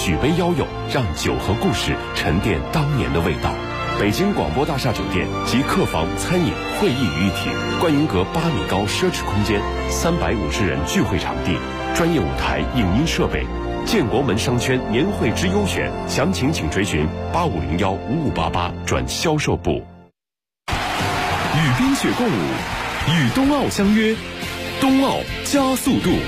举杯邀友，让酒和故事沉淀当年的味道。北京广播大厦酒店集客房、餐饮、会议于一体，观云阁8米高奢侈空间，350人聚会场地，专业舞台、影音设备。建国门商圈年会之优选，详情请追询85015588转销售部。与冰雪共舞，与冬奥相约，冬奥加速度。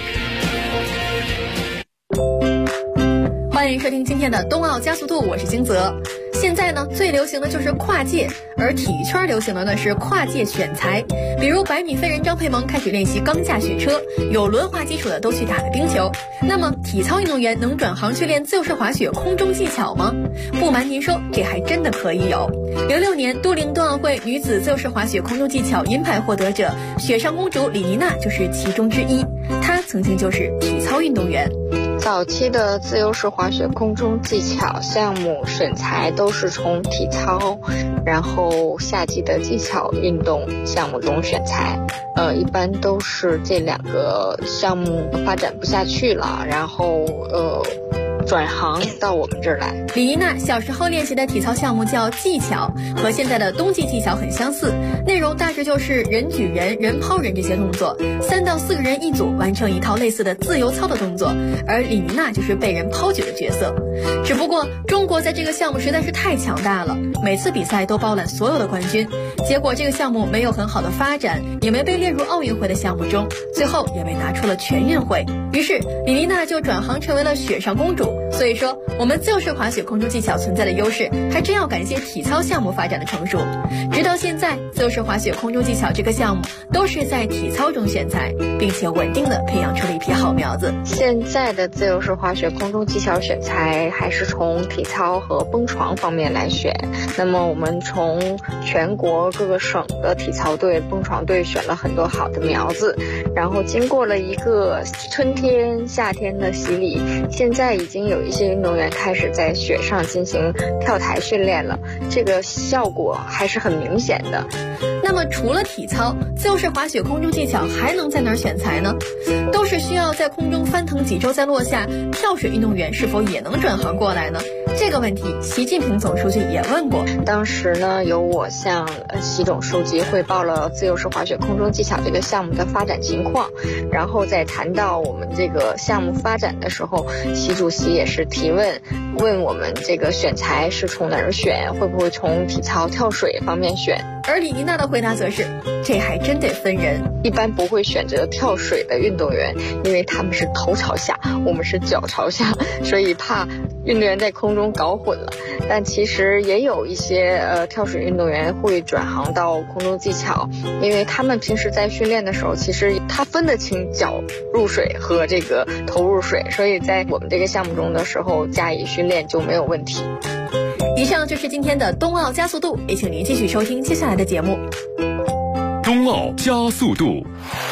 欢迎收听今天的冬奥加速度，我是金泽。现在呢，最流行的就是跨界，而体育圈流行的呢是跨界选材。比如100米飞人张培萌开始练习钢架雪车，有轮滑基础的都去打了冰球。那么体操运动员能转行去练自由式滑雪空中技巧吗？不瞒您说，这还真的可以有。06年都灵冬奥会女子自由式滑雪空中技巧银牌获得者雪上公主李妮娜就是其中之一，她曾经就是体操运动员。 早期的自由式滑雪空中技巧项目选材都是从体操，然后夏季的技巧运动项目中选材。一般都是这2个项目发展不下去了，然后转行到我们这儿来。 李妮娜小时候练习的体操项目叫技巧，和现在的冬季技巧很相似，内容大致就是人举人、人抛人这些动作，3到4个人一组完成一套类似的自由操的动作，而李妮娜就是被人抛举的角色。只不过中国在这个项目实在是太强大了，每次比赛都包揽所有的冠军，结果这个项目没有很好的发展，也没被列入奥运会的项目中，最后也被拿出了全运会。于是李妮娜就转行成为了雪上公主。所以说我们自由式滑雪空中技巧存在的优势还真要感谢体操项目发展的成熟。直到现在，自由式滑雪空中技巧这个项目都是在体操中选材，并且稳定的培养出了一批好苗子。 现在的自由式滑雪空中技巧选材还是从体操和蹦床方面来选。那么我们从全国各个省的体操队、蹦床队选了很多好的苗子，然后经过了一个春天、夏天的洗礼，现在已经有一些运动员开始在雪上进行跳台训练了，这个效果还是很明显的。 那么除了体操，自由式滑雪空中技巧还能在哪儿选材呢？都是需要在空中翻腾几周再落下，跳水运动员是否也能转行过来呢？这个问题习近平总书记也问过。 当时呢，由我向习总书记汇报了自由式滑雪空中技巧这个项目的发展情况，然后在谈到我们这个项目发展的时候，习主席也是提问我们这个选材是从哪儿选，会不会从体操跳水方面选。 而李妮娜的回答则是，这还真得分人， 一般不会选择跳水的运动员，因为他们是头朝下，我们是脚朝下，所以怕运动员在空中搞混了。但其实也有一些跳水运动员会转行到空中技巧，因为他们平时在训练的时候，其实他分得清脚入水和这个头入水，所以在我们这个项目中的时候加以训练就没有问题。 以上就是今天的冬奥加速度，也请您继续收听接下来的节目。 冬奥加速度。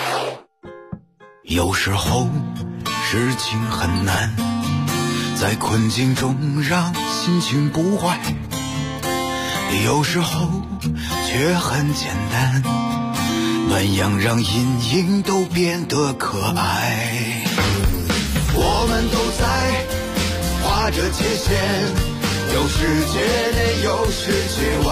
有时候事情很难，在困境中让心情不坏，有时候却很简单，暖阳让阴影都变得可爱。我们都在划着界限，有世界内有世界外，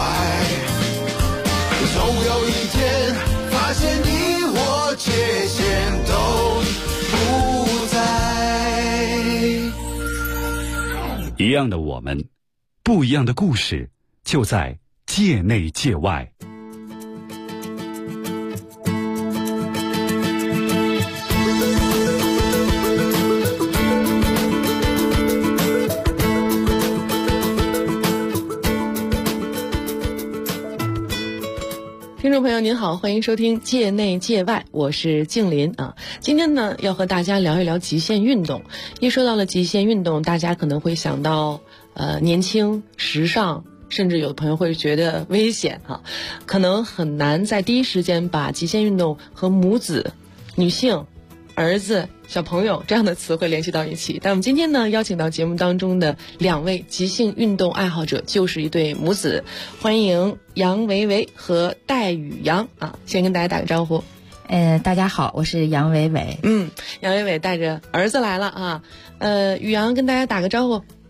总有一天发现你我界限都不在。 一样的我们，不一样的故事，就在界内界外。 听众朋友您好，欢迎收听界内界外，我是静林啊。今天呢要和大家聊一聊极限运动。一说到了极限运动，大家可能会想到年轻、时尚，甚至有的朋友会觉得危险啊，可能很难在第一时间把极限运动和母子、女性、儿子、小朋友这样的词汇联系到一起。但我们今天呢邀请到节目当中的2位极限运动爱好者，就是一对母子，欢迎杨维维和戴雨阳啊，先跟大家打个招呼。 大家好，我是杨维维。 杨维维带着儿子来了啊。雨阳跟大家打个招呼。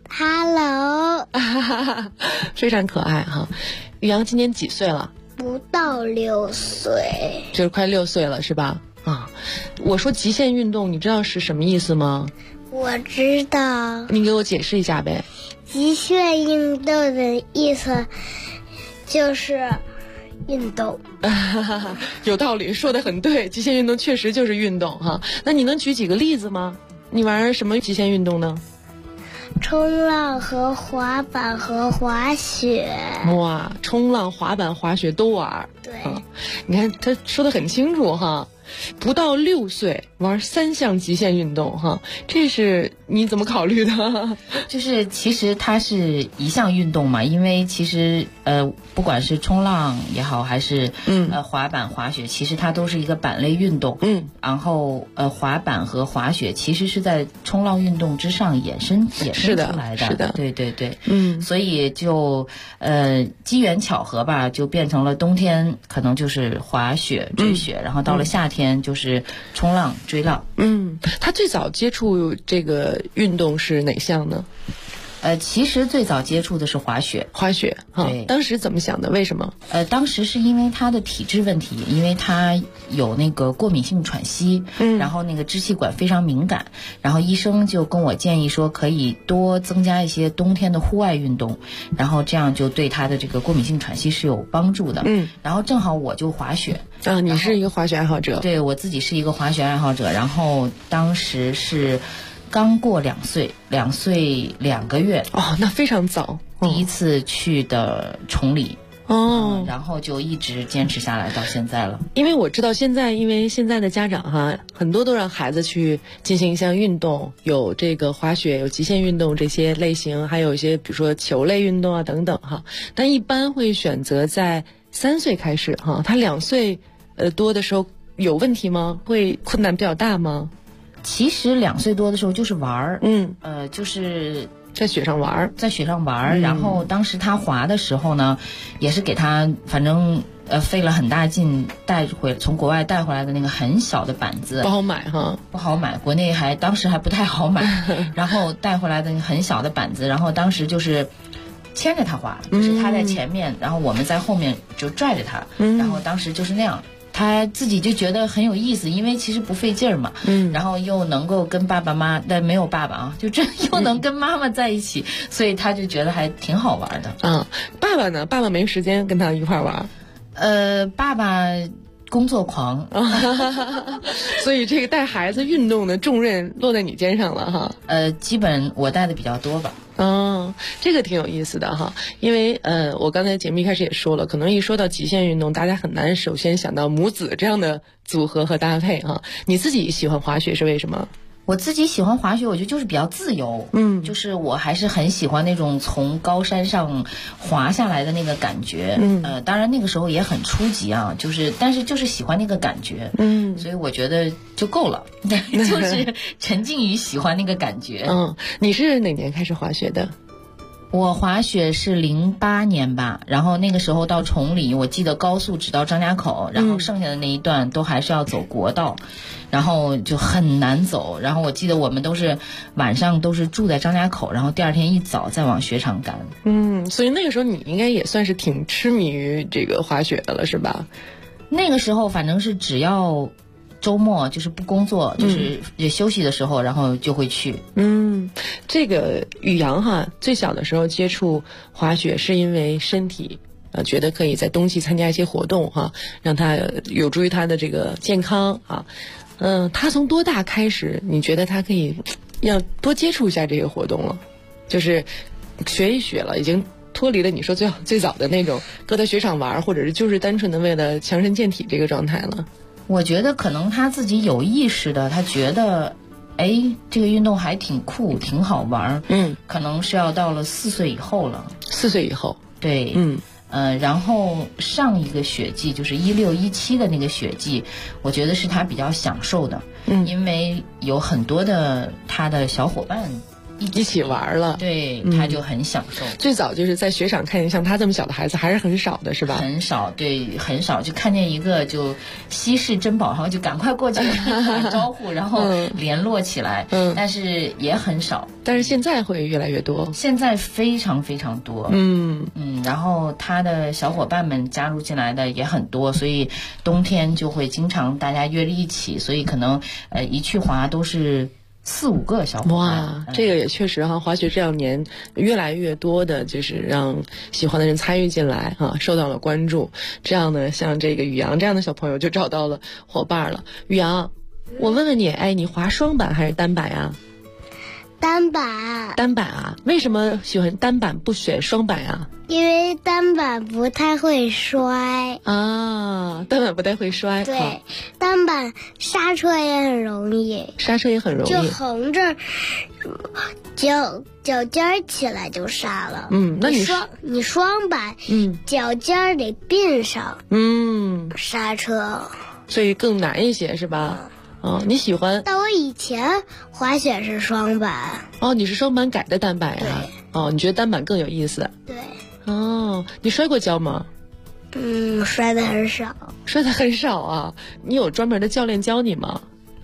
Hello， 非常可爱哈。宇阳今年几岁了？ 不到6岁， 就是快6岁了是吧？啊，我说极限运动，你知道是什么意思吗？ 我知道。 你给我解释一下呗。 极限运动的意思就是运动。 有道理，说得很对，极限运动确实就是运动哈。那你能举几个例子吗？你玩什么极限运动呢？ 冲浪和滑板和滑雪。 哇，冲浪、滑板、滑雪都玩。 对， 你看他说得很清楚哈。不到6岁玩3项极限运动哈，这是你怎么考虑的？ 就是其实它是一项运动嘛，因为其实不管是冲浪也好，还是滑板、滑雪，其实它都是一个板类运动。然后滑板和滑雪其实是在冲浪运动之上衍生出来的。 是的， 对对对。所以就机缘巧合吧，就变成了冬天可能就是滑雪、追雪，然后到了夏天就是冲浪、追浪。 他最早接触这个运动是哪项呢？ 其实最早接触的是滑雪。 对，当时怎么想的？为什么？ 当时是因为他的体质问题，因为他有那个过敏性喘息，然后那个支气管非常敏感，然后医生就跟我建议说可以多增加一些冬天的户外运动，然后这样就对他的这个过敏性喘息是有帮助的。然后正好我就滑雪。 你是一个滑雪爱好者？ 对，我自己是一个滑雪爱好者，然后当时是刚过2岁，2岁2个月。 那非常早。 第一次去的崇礼。然后就一直坚持下来到现在了。 因为我知道现在，因为现在的家长哈，很多都让孩子去进行一项运动，有这个滑雪，有极限运动这些类型，还有一些比如说球类运动啊等等哈。但一般会选择在3岁开始哈。他2岁多的时候有问题吗？会困难比较大吗？ 其实2岁多的时候就是玩儿，就是在雪上玩， 然后当时他滑的时候呢，也是给他反正费了很大劲从国外带回来的那个很小的板子， 不好买哈， 不好买，国内当时还不太好买，然后带回来的很小的板子，然后当时就是牵着他滑，就是他在前面，然后我们在后面就拽着他，然后当时就是那样。他自己就觉得很有意思，因为其实不费劲儿嘛，然后又能够跟爸爸妈妈，但没有爸爸啊，就这又能跟妈妈在一起，所以他就觉得还挺好玩的。 爸爸呢？爸爸没时间跟他一块玩。 爸爸工作狂， 所以这个带孩子运动的重任落在你肩上了哈。 基本我带的比较多吧。 这个挺有意思的哈，因为我刚才节目一开始也说了，可能一说到极限运动，大家很难首先想到母子这样的组合和搭配哈。你自己喜欢滑雪是为什么？ 我自己喜欢滑雪，我觉得就是比较自由，就是我还是很喜欢那种从高山上滑下来的那个感觉，当然那个时候也很初级啊，但是就是喜欢那个感觉，所以我觉得就够了，就是沉浸于喜欢那个感觉。 你是哪年开始滑雪的？ 我滑雪是08年吧，然后那个时候到崇礼，我记得高速只到张家口，然后剩下的那一段都还是要走国道，然后就很难走，然后我记得我们晚上都是住在张家口，然后第二天一早再往雪场赶。 所以那个时候你应该也算是挺痴迷于这个滑雪的了是吧？ 那个时候反正是只要周末就是不工作，就是休息的时候，然后就会去。 这个宇阳哈，最小的时候接触滑雪是因为身体觉得可以在冬季参加一些活动哈，让他有助于他的这个健康啊。他从多大开始你觉得他可以要多接触一下这个活动了？就是学一学了，已经脱离了你说最早的那种搁在雪场玩，或者是就是单纯的为了强身健体这个状态了。 我觉得可能他自己有意识的，他觉得这个运动还挺酷挺好玩，可能是要到了4岁以后了。 4岁以后， 对，然后上一个雪季就是16、17的那个雪季，我觉得是他比较享受的，因为有很多的他的小伙伴一起玩了， 对，他就很享受。 最早就是在雪场看见像他这么小的孩子还是很少的，是吧？ 很少，对，很少，就看见一个就稀世珍宝，然后就赶快过去打招呼，然后联络起来。但是也很少。 但是现在会越来越多， 现在非常非常多。然后他的小伙伴们加入进来的也很多，所以冬天就会经常大家约着一起，所以可能一去滑都是4、5个小伙伴。 哇，这个也确实哈，滑雪这2年越来越多的就是让喜欢的人参与进来哈，受到了关注。这样呢，像这个宇阳这样的小朋友就找到了伙伴了。宇阳，我问问你，你滑双板还是单板呀？ 单板。 单板啊？为什么喜欢单板不选双板呀？ 因为单板不太会摔啊，单板不太会摔。 对，单板刹车也很容易，就横着脚尖起来就刹了。 那你双板，脚尖得并上，刹车， 所以更难一些是吧？你喜欢？ 但我以前滑雪是双板。 你是双板改的单板呀？对。你觉得单板更有意思？ 对。 你摔过跤吗？ 摔得很少。 摔得很少啊？你有专门的教练教你吗？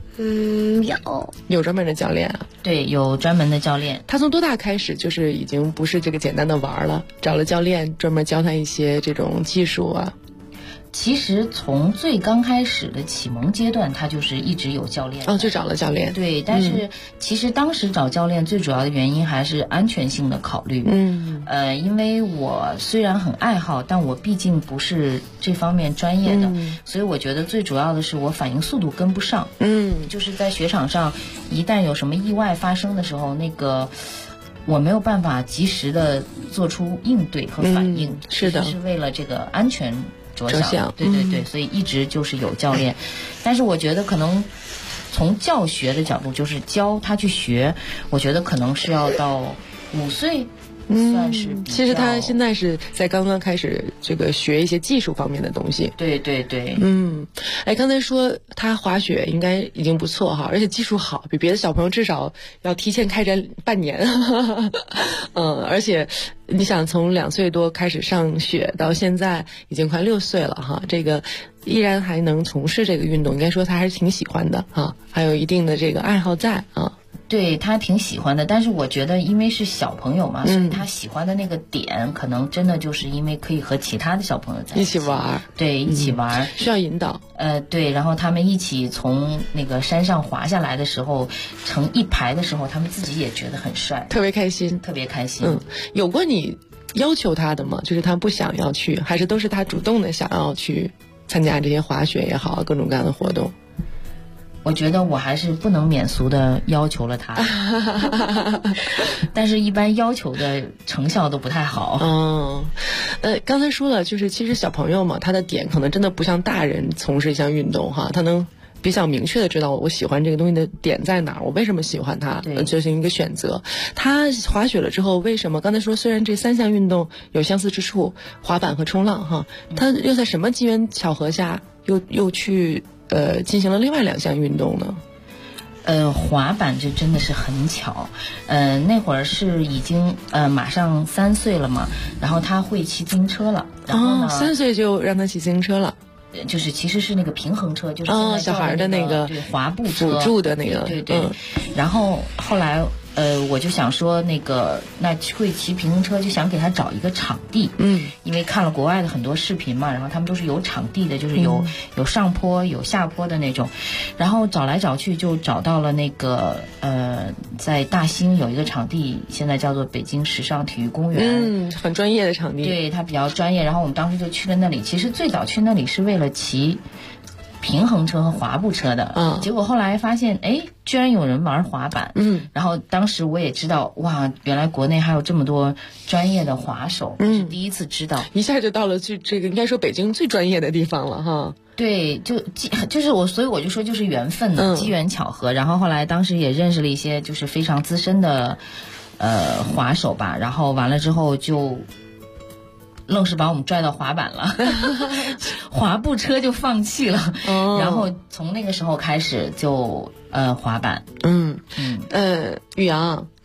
有专门的教练啊？ 对，有专门的教练。 他从多大开始就是已经不是这个简单的玩了，找了教练专门教他一些这种技术啊？ 其实从最刚开始的启蒙阶段，他就是一直有教练。 就找了教练。 对，但是其实当时找教练最主要的原因还是安全性的考虑。因为我虽然很爱好，但我毕竟不是这方面专业的，所以我觉得最主要的是我反应速度跟不上。就是在雪场上，一旦有什么意外发生的时候，那个我没有办法及时的做出应对和反应。 是的， 是为了这个安全着想。对，所以一直就是有教练。但是我觉得可能从教学的角度，就是教他去学，我觉得可能是要到5岁算是比较。 其实他现在是在刚刚开始这个学一些技术方面的东西。 对。 刚才说他滑雪应该已经不错哈，而且技术好，比别的小朋友至少要提前开展半年。而且你想从2岁多开始上雪到现在已经快6岁了哈，这个依然还能从事这个运动，应该说他还是挺喜欢的啊，还有一定的这个爱好在啊。 对，他挺喜欢的，但是我觉得因为是小朋友嘛，所以他喜欢的那个点可能真的就是因为可以和其他的小朋友在一起玩。 对，一起玩， 需要引导。 对，然后他们一起从那个山上滑下来的时候，成一排的时候，他们自己也觉得很帅， 特别开心。 有过你要求他的吗？就是他不想要去，还是都是他主动的想要去参加这些滑雪也好，各种各样的活动？ 我觉得我还是不能免俗的要求了他，但是一般要求的成效都不太好。 刚才说了，就是其实小朋友嘛，他的点可能真的不像大人从事一项运动哈，他能比较明确的知道我喜欢这个东西的点在哪儿，我为什么喜欢它，进行一个选择。他滑雪了之后，为什么刚才说虽然这3项运动有相似之处，滑板和冲浪哈，他又在什么机缘巧合下又去进行了另外2项运动呢？ 滑板这真的是很巧。那会儿是已经马上3岁了嘛，然后他会骑自行车了。然后呢 3岁就让他骑自行车了。 就是其实是那个平衡车，就是小孩的那个对滑步车辅助的那个。 对。然后后来我就想说那会骑平衡车，就想给他找一个场地。因为看了国外的很多视频嘛，然后他们都是有场地的，就是有上坡有下坡的那种。然后找来找去就找到了那个在大兴有一个场地，现在叫做北京时尚体育公园。 很专业的场地。 对，它比较专业。然后我们当时就去了那里。其实最早去那里是为了骑平衡车和滑步车的。结果后来发现居然有人玩滑板。然后当时我也知道，哇，原来国内还有这么多专业的滑手。是第一次知道， 一下就到了去这个应该说北京最专业的地方了哈。 对，就是我，所以我就说就是缘分的机缘巧合。然后后来当时也认识了一些就是非常资深的滑手吧，然后完了之后就愣是把我们拽到滑板了，滑步车就放弃了。然后从那个时候开始就滑板。 宇阳，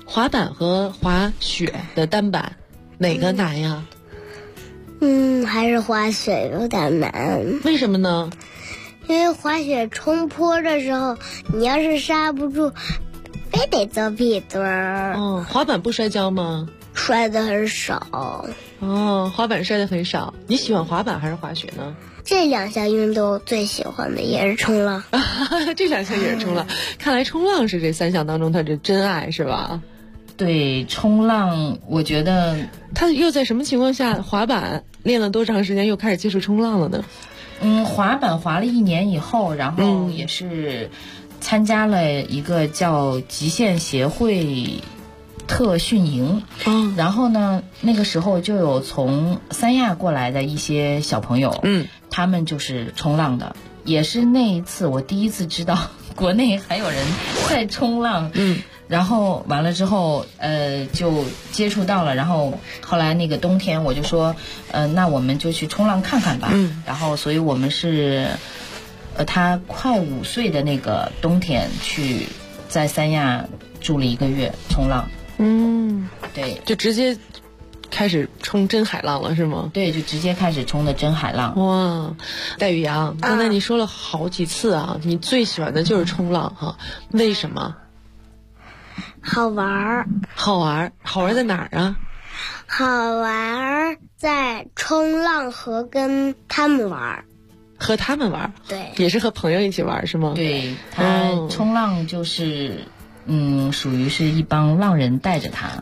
滑板和滑雪的单板哪个难呀？ 还是滑雪有点难。 为什么呢？ 因为滑雪冲坡的时候，你要是刹不住，非得走屁墩儿。 滑板不摔跤吗？ 摔得很少。 滑板摔得很少。你喜欢滑板还是滑雪呢？ 这两项运动最喜欢的也是冲浪。 这两项也是冲浪，看来冲浪是这3项当中他的真爱是吧？ 对，冲浪我觉得他又在什么情况下滑板练了多长时间又开始接触冲浪了呢？ 滑板滑了1年以后，然后也是参加了一个叫极限协会特训营。然后呢，那个时候就有从三亚过来的一些小朋友，他们就是冲浪的。也是那一次我第一次知道国内还有人在冲浪。然后完了之后就接触到了，然后后来那个冬天我就说那我们就去冲浪看看吧。然后所以我们是他快5岁的那个冬天去在三亚住了1个月冲浪。对， 就直接开始冲真海浪了是吗？ 对，就直接开始冲的真海浪。 哇，戴宇阳，刚才你说了好几次啊，你最喜欢的就是冲浪哈，为什么？ 好玩儿。 好玩在哪儿啊？ 好玩在冲浪和跟他们玩。 和他们玩？ 对， 也是和朋友一起玩是吗？ 对，他冲浪就是属于是一帮浪人带着他。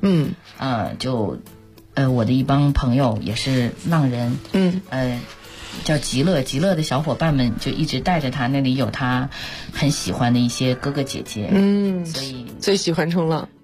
我的一帮朋友也是浪人。叫极乐的小伙伴们就一直带着他，那里有他很喜欢的一些哥哥姐姐。所以最喜欢冲浪。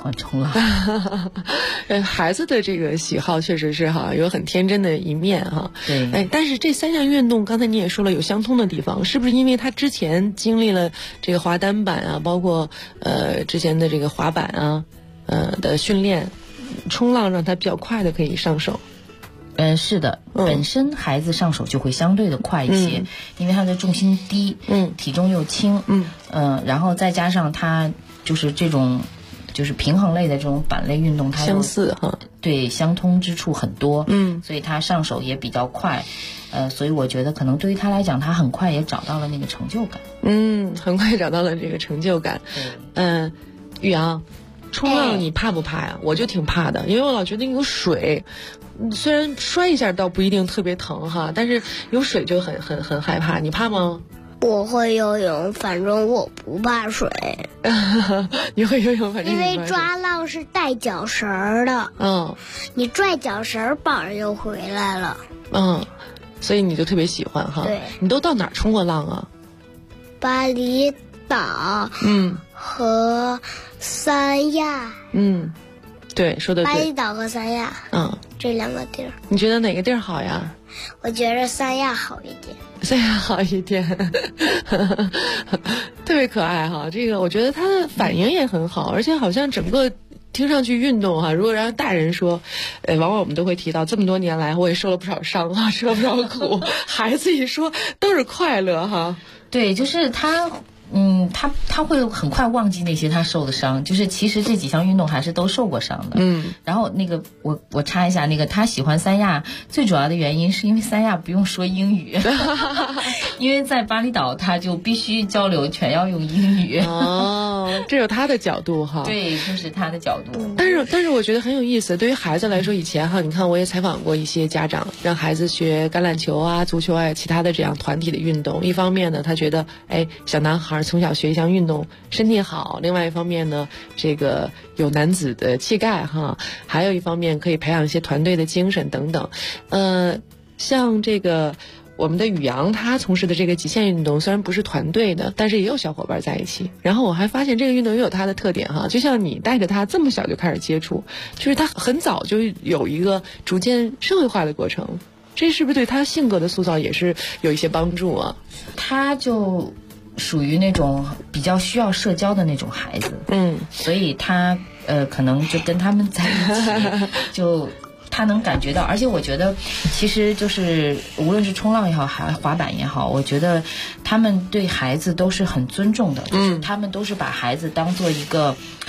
孩子的这个喜好确实是哈，有很天真的一面哈。 对。 但是这3项运动刚才你也说了有相通的地方，是不是因为他之前经历了这个滑单板啊，包括之前的这个滑板啊的训练，冲浪让他比较快的可以上手？ 是的，本身孩子上手就会相对的快一些，因为他的重心低，体重又轻，然后再加上他就是这种就是平衡类的这种板类运动，它相似哈， 对，相通之处很多，所以他上手也比较快，所以我觉得可能对于他来讲，他很快也找到了那个成就感， 很快找到了这个成就感。宇阳，冲浪你怕不怕呀？我就挺怕的，因为我老觉得有水。虽然摔一下倒不一定特别疼哈，但是有水就很害怕。你怕吗？ 我会游泳，反正我不怕水。 你会游泳，反正因为抓浪是带脚绳的。你拽脚绳绑着就回来了。 所以你就特别喜欢哈。 对。 你都到哪儿冲过浪啊？ 巴厘岛。和三亚。 对，说的对。 巴厘岛和三亚。这2个地儿。 你觉得哪个地儿好呀？ 我觉得三亚好一点。 三亚好一点。特别可爱哈，这个我觉得他的反应也很好，而且好像整个听上去运动哈，如果让大人说，往往我们都会提到这么多年来我也受了不少伤啊，受了不少苦。孩子一说都是快乐哈。 对，就是他他会很快忘记那些他受的伤，就是其实这几项运动还是都受过伤的。然后那个我插一下，那个他喜欢三亚最主要的原因是因为三亚不用说英语，因为在巴厘岛他就必须交流全要用英语。 这有他的角度哈。 对，就是他的角度。 但是我觉得很有意思，对于孩子来说，以前哈，你看我也采访过一些家长，让孩子学橄榄球啊、足球啊、其他的这样团体的运动。一方面呢，他觉得小男孩从小学一项运动身体好，另外一方面呢，这个有男子的气概哈，还有一方面可以培养一些团队的精神等等。像这个我们的宇阳他从事的这个极限运动虽然不是团队的，但是也有小伙伴在一起。然后我还发现这个运动也有它的特点哈，就像你带着他这么小就开始接触，就是他很早就有一个逐渐社会化的过程，这是不是对他性格的塑造也是有一些帮助啊？ 他就属于那种比较需要社交的那种孩子，所以他可能就跟他们在一起就他能感觉到，而且我觉得其实就是无论是冲浪也好，还滑板也好，我觉得他们对孩子都是很尊重的，就是他们都是把孩子当做一个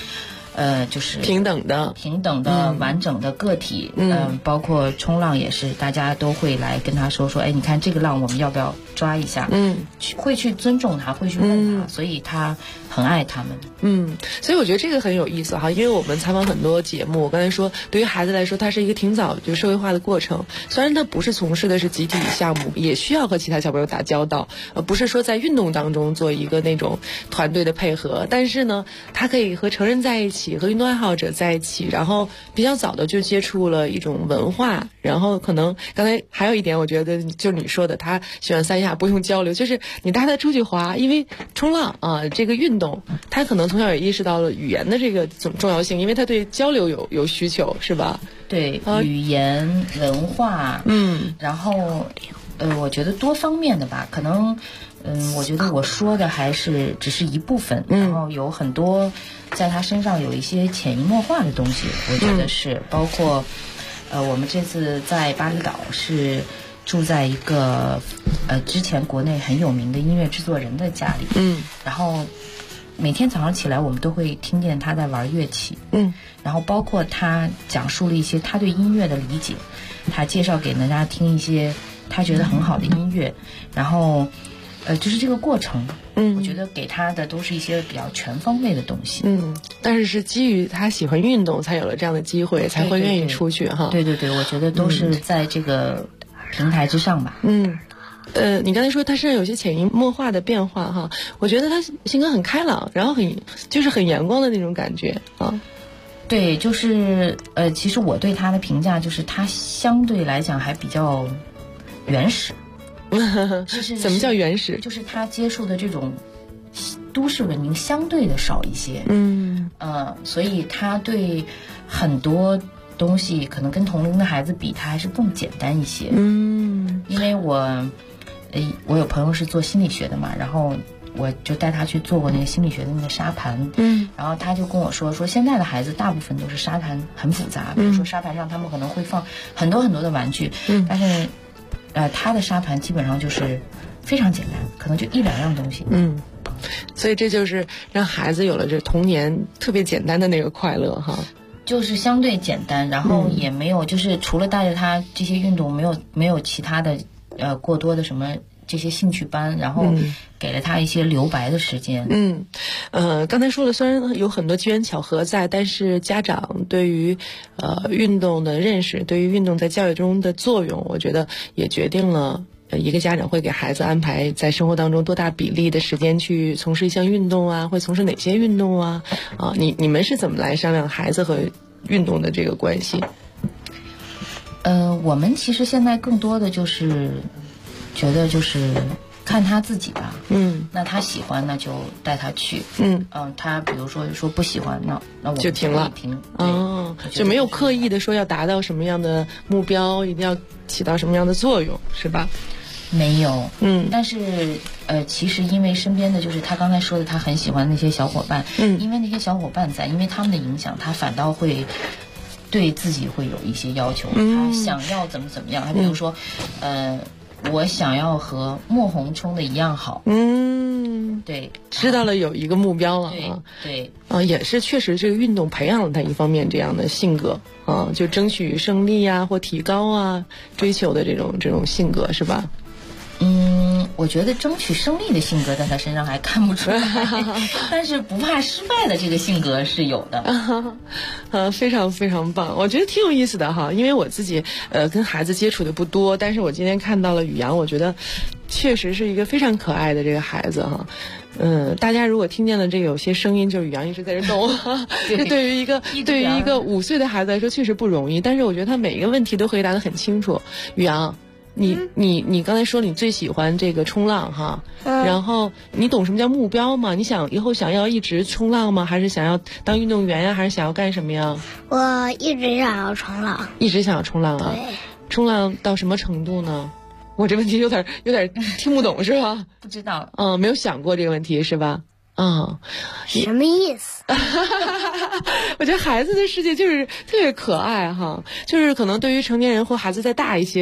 就是平等的完整的个体，包括冲浪也是，大家都会来跟他说，哎，你看这个浪我们要不要抓一下？会去尊重他，会去问他，所以他很爱他们。 所以我觉得这个很有意思哈，因为我们采访很多节目，我刚才说，对于孩子来说，它是一个挺早就社会化的过程。虽然他不是从事的是集体项目，也需要和其他小朋友打交道，不是说在运动当中做一个那种团队的配合，但是呢，他可以和成人在一起，和运动爱好者在一起，然后比较早的就接触了一种文化，然后可能刚才还有一点，我觉得就是你说的，他喜欢三亚不用交流，就是你带他出去滑，因为冲浪啊这个运动，他可能从小也意识到了语言的这个重要性，因为他对交流有需求，是吧？ 对，语言文化，然后我觉得多方面的吧，可能我觉得我说的还是只是一部分，然后有很多在他身上有一些潜移默化的东西，我觉得是包括我们这次在巴厘岛是住在一个之前国内很有名的音乐制作人的家里，然后每天早上起来我们都会听见他在玩乐器，然后包括他讲述了一些他对音乐的理解，他介绍给大家听一些他觉得很好的音乐，然后就是这个过程，我觉得给他的都是一些比较全方位的东西， 但是是基于他喜欢运动才有了这样的机会，才会愿意出去哈。 对，我觉得都是在这个平台之上吧。 你刚才说他身上有些潜移默化的变化哈，我觉得他性格很开朗，然后很阳光的那种感觉啊。 对，就是其实我对他的评价就是他相对来讲还比较原始。 怎么叫原始？ 就是他接触的这种都市文明相对的少一些，所以他对很多东西可能跟同龄的孩子比，他还是更简单一些。因为我有朋友是做心理学的嘛，然后我就带他去做过那个心理学的那个沙盘，然后他就跟我说现在的孩子大部分都是沙盘很复杂，比如说沙盘上他们可能会放很多很多的玩具，但是他的沙盘基本上就是非常简单，可能就1-2样东西。 所以这就是让孩子有了这童年特别简单的那个快乐哈。 就是相对简单，然后也没有就是除了带着他这些运动，没有其他的过多的什么这些兴趣班，然后给了他一些留白的时间。 刚才说了，虽然有很多机缘巧合在，但是家长对于运动的认识，对于运动在教育中的作用，我觉得也决定了一个家长会给孩子安排在生活当中多大比例的时间去从事一项运动啊，会从事哪些运动啊？你们是怎么来商量孩子和运动的这个关系？ 我们其实现在更多的就是觉得就是看他自己吧。那他喜欢那就带他去。他比如说不喜欢，那我们就停了。就没有刻意的说要达到什么样的目标，一定要起到什么样的作用，是吧？ 没有。但是其实因为身边的就是他刚才说的，他很喜欢那些小伙伴。因为那些小伙伴在，因为他们的影响，他反倒会对自己会有一些要求。他想要怎么样，他比如说我想要和莫红冲的一样好。对， 知道了有一个目标了。 对， 也是确实这个运动培养了他一方面这样的性格啊，就争取胜利啊或提高啊，追求的这种性格，是吧？ 我觉得争取胜利的性格在他身上还看不出来，但是不怕失败的这个性格是有的。 非常非常棒，我觉得挺有意思的哈。因为我自己跟孩子接触的不多，但是我今天看到了宇阳，我觉得确实是一个非常可爱的这个孩子哈。大家如果听见了这个有些声音，就是宇阳一直在这动，这对于一个5岁的孩子来说确实不容易，但是我觉得他每一个问题都回答得很清楚。宇阳，你刚才说你最喜欢这个冲浪哈，然后你懂什么叫目标吗？你以后想要一直冲浪吗？还是想要当运动员呀？还是想要干什么呀？ 我一直想要冲浪。 一直想要冲浪啊？ 对。 冲浪到什么程度呢？我这问题有点听不懂是吧？ 不知道。 没有想过这个问题是吧？ 什么意思？ 我觉得孩子的世界就是特别可爱哈，就是可能对于成年人或孩子再大一些，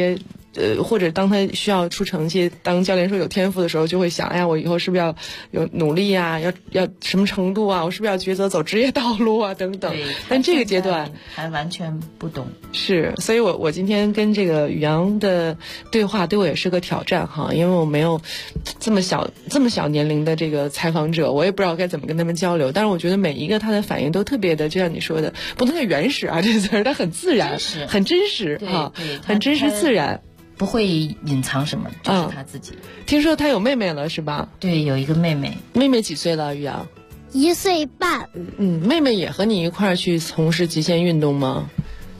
或者当他需要出成绩，当教练说有天赋的时候，就会想，哎呀，我以后是不是要有努力啊，要什么程度啊，我是不是要抉择走职业道路啊等等。但这个阶段还完全不懂。 是，所以我今天跟这个宇阳的对话对我也是个挑战哈，因为我没有这么小年龄的这个采访者，我也不知道该怎么跟他们交流。但是我觉得每一个他的反应都特别的，就像你说的，不能叫原始啊，这个词儿它很自然，很真实哈，很真实自然， 不会隐藏什么，就是他自己。 听说他有妹妹了是吧？ 对，有一个妹妹。 妹妹几岁了，宇阳 ？1岁半。 妹妹也和你一块儿去从事极限运动吗？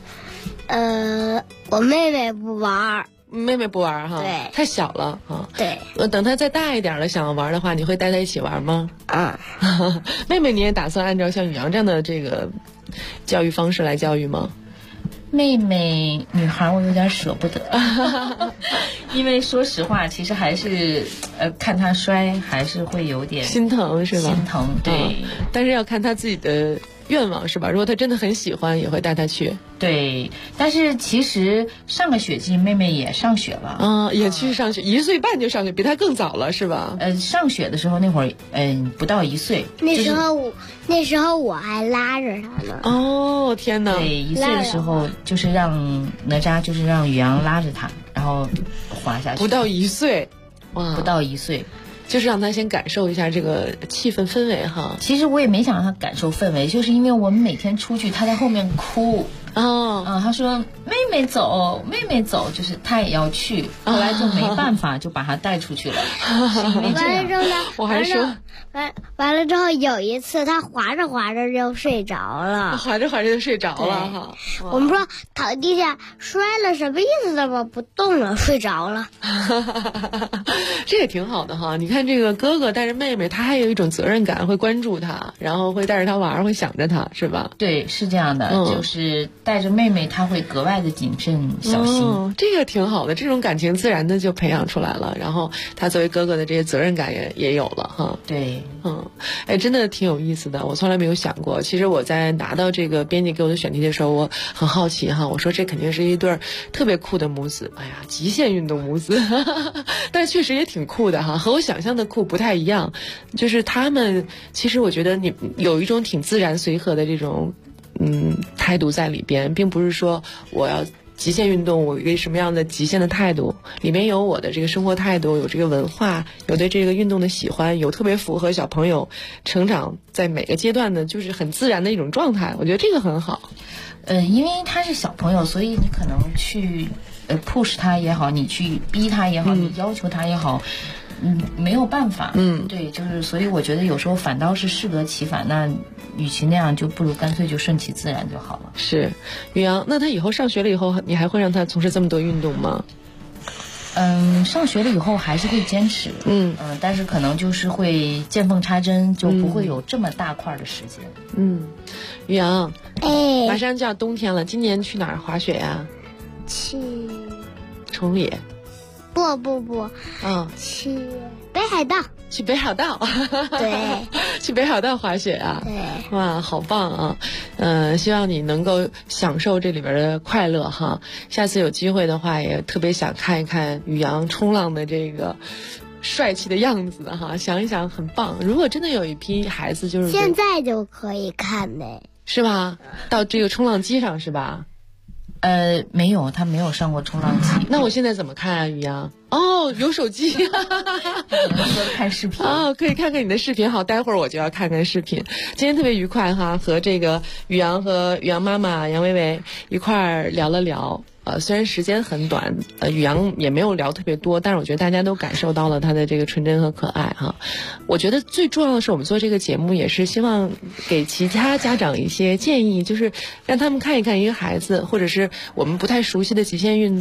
我妹妹不玩。 妹妹不玩哈， 对， 太小了啊。 对， 等她再大一点了，想要玩的话，你会带她一起玩吗？ 啊， 妹妹，你也打算按照像宇阳这样的这个教育方式来教育吗？ 妹妹女孩我有点舍不得，因为说实话，其实还是看她摔还是会有点心疼，是吧？ 心疼，对。 但是要看她自己的愿望是吧？如果她真的很喜欢，也会带她去。 对，但是其实上个学期妹妹也上学了， 也去上学，1岁半就上学，比她更早了是吧？ 上学的时候那会儿，不到1岁。 那时候我还拉着她呢。 哦，天哪！ 对，1岁的时候就是让哪吒，就是让宇阳拉着她，然后滑下去。 不到1岁，哇！ 不到1岁。 就是让他先感受一下这个气氛氛围哈。 其实我也没想让他感受氛围，就是因为我们每天出去，他在后面哭。他说妹妹走，妹妹走，就是他也要去。后来就没办法，就把他带出去了。 完了之后呢， 我还说完了之后有一次他滑着滑着就睡着了， 滑着滑着就睡着了哈。 我们说躺地下摔了什么意思呢？吧不动了，睡着了。 这也挺好的哈。你看这个哥哥带着妹妹，他还有一种责任感，会关注他，然后会带着他玩，会想着他，是吧？ 对，是这样的，就是带着妹妹，他会格外的谨慎小心。 这个挺好的，这种感情自然的就培养出来了，然后他作为哥哥的这些责任感也有了哈。 对， 真的挺有意思的，我从来没有想过。其实我在拿到这个编辑给我的选题的时候，我很好奇哈，我说这肯定是一对特别酷的母子，哎呀，极限运动母子，但是确实也挺酷的哈，和我想象的酷不太一样。就是他们，其实我觉得你有一种挺自然随和的这种态度在里边，并不是说我要极限运动，我有一个什么样的极限的态度，里面有我的这个生活态度，有这个文化，有对这个运动的喜欢，有特别符合小朋友成长在每个阶段的就是很自然的一种状态，我觉得这个很好。 因为他是小朋友，所以你可能去push 他也好，你去逼他也好，你要求他也好，没有办法。对，就是所以我觉得有时候反倒是适得其反，那与其那样，就不如干脆就顺其自然就好了。 是，宇阳，那他以后上学了以后，你还会让他从事这么多运动吗？ 上学了以后还是会坚持，但是可能就是会见缝插针，就不会有这么大块的时间。 宇阳，马上就要冬天了，今年去哪儿滑雪呀？ 去崇礼。 不，去北海道。 去北海道， 对， 去北海道滑雪啊！ 对， 哇，好棒啊！希望你能够享受这里边的快乐哈。下次有机会的话，也特别想看一看宇阳冲浪的这个帅气的样子哈，想一想很棒。如果真的有一批孩子，就是现在就可以看呢， 是吧？到这个冲浪机上是吧？ 没有，他没有上过冲浪机。 那我现在怎么看啊，宇阳？有手机， 说看视频可以看看你的视频。好，待会儿我就要看看视频。今天特别愉快哈，和这个宇阳和宇阳妈妈杨薇薇一块儿聊了聊。虽然时间很短，宇阳也没有聊特别多，但是我觉得大家都感受到了他的这个纯真和可爱哈。我觉得最重要的是，我们做这个节目也是希望给其他家长一些建议，就是让他们看一看一个孩子，或者是我们不太熟悉的极限运动。